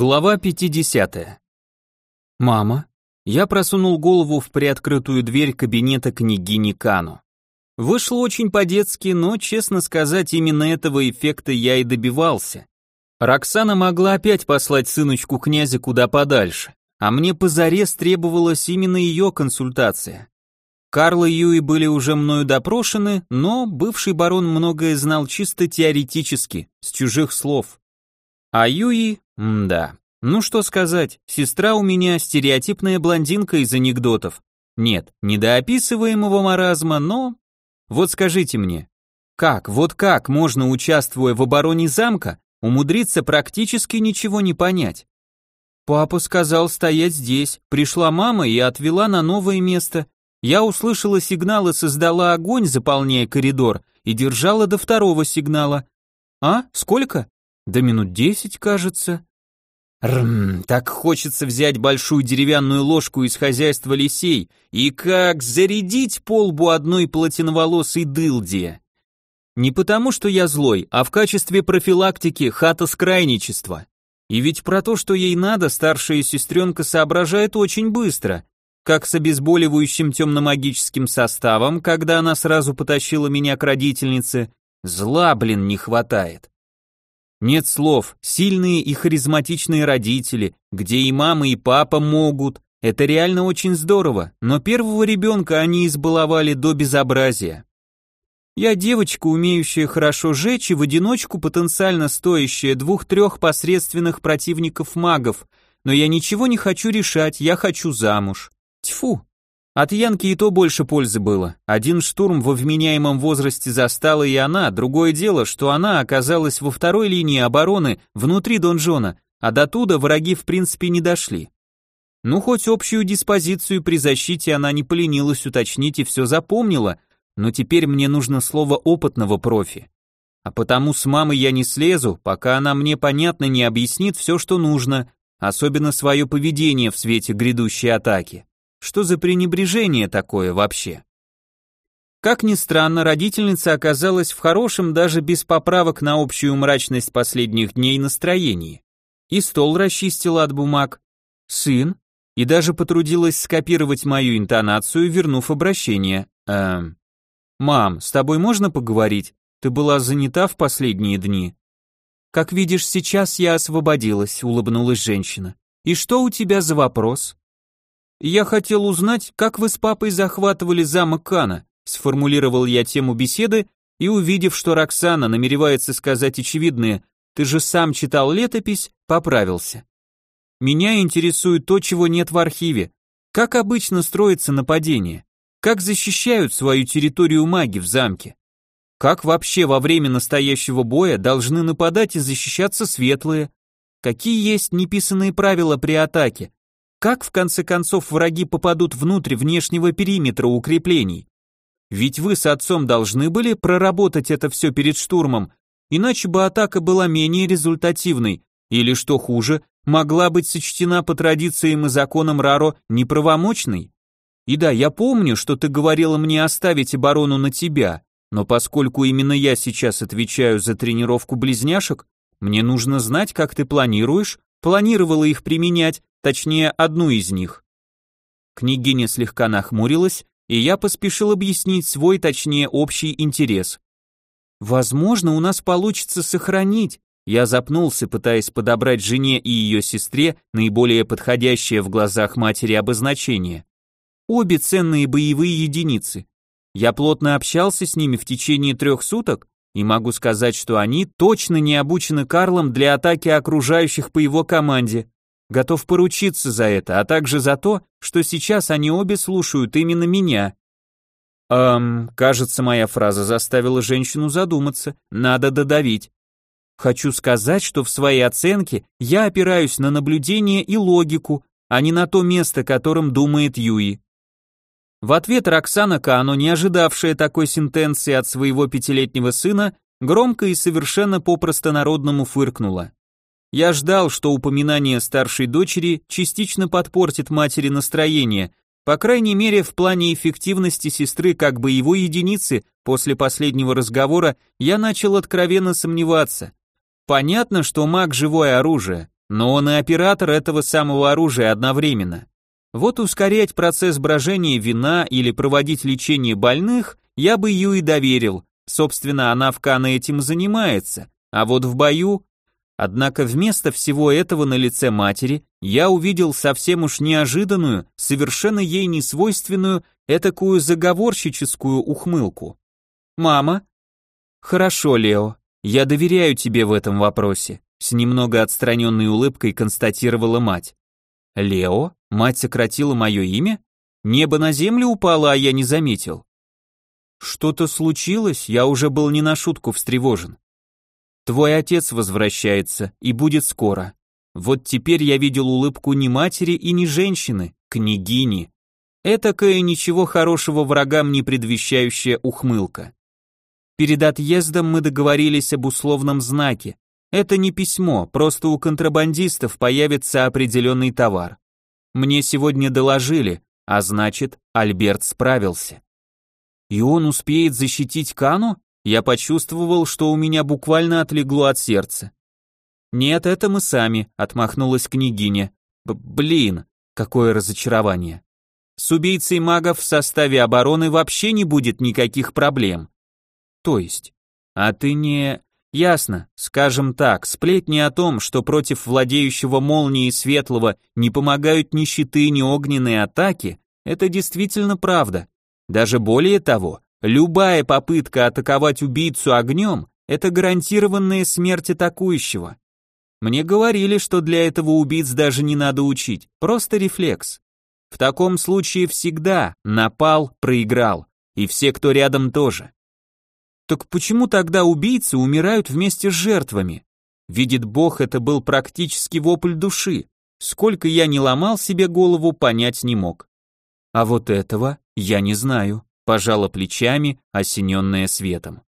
Глава 50. Мама. Я просунул голову в приоткрытую дверь кабинета княгини Кану. Вышло очень по-детски, но, честно сказать, именно этого эффекта я и добивался. Роксана могла опять послать сыночку князя куда подальше, а мне позарез требовалась именно ее консультация. Карл и Юи были уже мною допрошены, но бывший барон многое знал чисто теоретически, с чужих слов. А Юи, да. Ну что сказать, сестра у меня стереотипная блондинка из анекдотов. Нет, не до описываемого маразма, но... Вот скажите мне, как можно, участвуя в обороне замка, умудриться практически ничего не понять? Папа сказал стоять здесь, пришла мама и отвела на новое место. Я услышала сигнал и создала огонь, заполняя коридор, и держала до второго сигнала. А, сколько? До минут 10, кажется. Так хочется взять большую деревянную ложку из хозяйства лисей и как зарядить по лбу одной платиноволосой дылде. Не потому, что я злой, а в качестве профилактики хатоскрайничества. И ведь про то, что ей надо, старшая сестренка соображает очень быстро, как с обезболивающим темномагическим составом, когда она сразу потащила меня к родительнице, зла, не хватает. Нет слов, сильные и харизматичные родители, где и мама, и папа могут, это реально очень здорово, но первого ребенка они избаловали до безобразия. Я девочка, умеющая хорошо жечь и в одиночку потенциально стоящая 2-3 посредственных противников-магов, но я ничего не хочу решать, я хочу замуж. Тьфу! От Янки и то больше пользы было. Один штурм во вменяемом возрасте застала и она, другое дело, что она оказалась во второй линии обороны внутри донжона, а до туда враги в принципе не дошли. Ну, хоть общую диспозицию при защите она не поленилась уточнить и все запомнила, но теперь мне нужно слово опытного профи. А потому с мамой я не слезу, пока она мне понятно не объяснит все, что нужно, особенно свое поведение в свете грядущей атаки. Что за пренебрежение такое вообще? Как ни странно, родительница оказалась в хорошем, даже без поправок на общую мрачность последних дней настроении. И стол расчистила от бумаг. Сын. И даже потрудилась скопировать мою интонацию, вернув обращение. Мам, с тобой можно поговорить? Ты была занята в последние дни. Как видишь, сейчас я освободилась, улыбнулась женщина. И что у тебя за вопрос? «Я хотел узнать, как вы с папой захватывали замок Кана», сформулировал я тему беседы и, увидев, что Роксана намеревается сказать очевидное «ты же сам читал летопись», поправился. «Меня интересует то, чего нет в архиве. Как обычно строится нападение? Как защищают свою территорию маги в замке? Как вообще во время настоящего боя должны нападать и защищаться светлые? Какие есть неписанные правила при атаке? Как в конце концов враги попадут внутрь внешнего периметра укреплений? Ведь вы с отцом должны были проработать это все перед штурмом, иначе бы атака была менее результативной, или, что хуже, могла быть сочтена по традициям и законам Раро неправомочной. И да, я помню, что ты говорила мне оставить оборону на тебя, но поскольку именно я сейчас отвечаю за тренировку близняшек, мне нужно знать, как ты планировала их применять, точнее, одну из них. Княгиня слегка нахмурилась, и я поспешил объяснить свой, точнее, общий интерес. Возможно, у нас получится сохранить. Я запнулся, пытаясь подобрать жене и ее сестре наиболее подходящее в глазах матери обозначение. Обе ценные боевые единицы. Я плотно общался с ними в течение 3 суток, и могу сказать, что они точно не обучены Карлом для атаки окружающих по его команде. Готов поручиться за это, а также за то, что сейчас они обе слушают именно меня. Кажется, моя фраза заставила женщину задуматься, надо додавить. Хочу сказать, что в своей оценке я опираюсь на наблюдение и логику, а не на то место, которым думает Юи. В ответ Роксана Кано, не ожидавшая такой сентенции от своего 5-летнего сына, громко и совершенно по-простонародному фыркнула. Я ждал, что упоминание старшей дочери частично подпортит матери настроение, по крайней мере в плане эффективности сестры как боевой единицы. После последнего разговора я начал откровенно сомневаться. Понятно, что маг живое оружие, но он и оператор этого самого оружия одновременно. Вот ускорять процесс брожения вина или проводить лечение больных я бы Юи доверил, собственно, она в Кано этим занимается, а вот в бою... Однако вместо всего этого на лице матери я увидел совсем уж неожиданную, совершенно ей несвойственную, этакую заговорщическую ухмылку. «Мама?» «Хорошо, Лео, я доверяю тебе в этом вопросе», с немного отстраненной улыбкой констатировала мать. «Лео?» Мать сократила мое имя? Небо на землю упало, а я не заметил. Что-то случилось, я уже был не на шутку встревожен. Твой отец возвращается и будет скоро. Вот теперь я видел улыбку не матери и не женщины, княгини. Этакая ничего хорошего врагам не предвещающая ухмылка. Перед отъездом мы договорились об условном знаке. Это не письмо, просто у контрабандистов появится определенный товар. Мне сегодня доложили, а значит, Альберт справился. И он успеет защитить Кану? Я почувствовал, что у меня буквально отлегло от сердца. Нет, это мы сами, отмахнулась княгиня. Блин, какое разочарование. С убийцей магов в составе обороны вообще не будет никаких проблем. То есть? А ты не... Ясно, скажем так, сплетни о том, что против владеющего молнией светлого не помогают ни щиты, ни огненные атаки, это действительно правда. Даже более того, любая попытка атаковать убийцу огнем – это гарантированная смерть атакующего. Мне говорили, что для этого убийц даже не надо учить, просто рефлекс. В таком случае всегда напал, проиграл, и все, кто рядом, тоже. Так почему тогда убийцы умирают вместе с жертвами? Видит Бог, это был практически вопль души. Сколько я не ломал себе голову, понять не мог. А вот этого я не знаю, пожала плечами, осененная светом.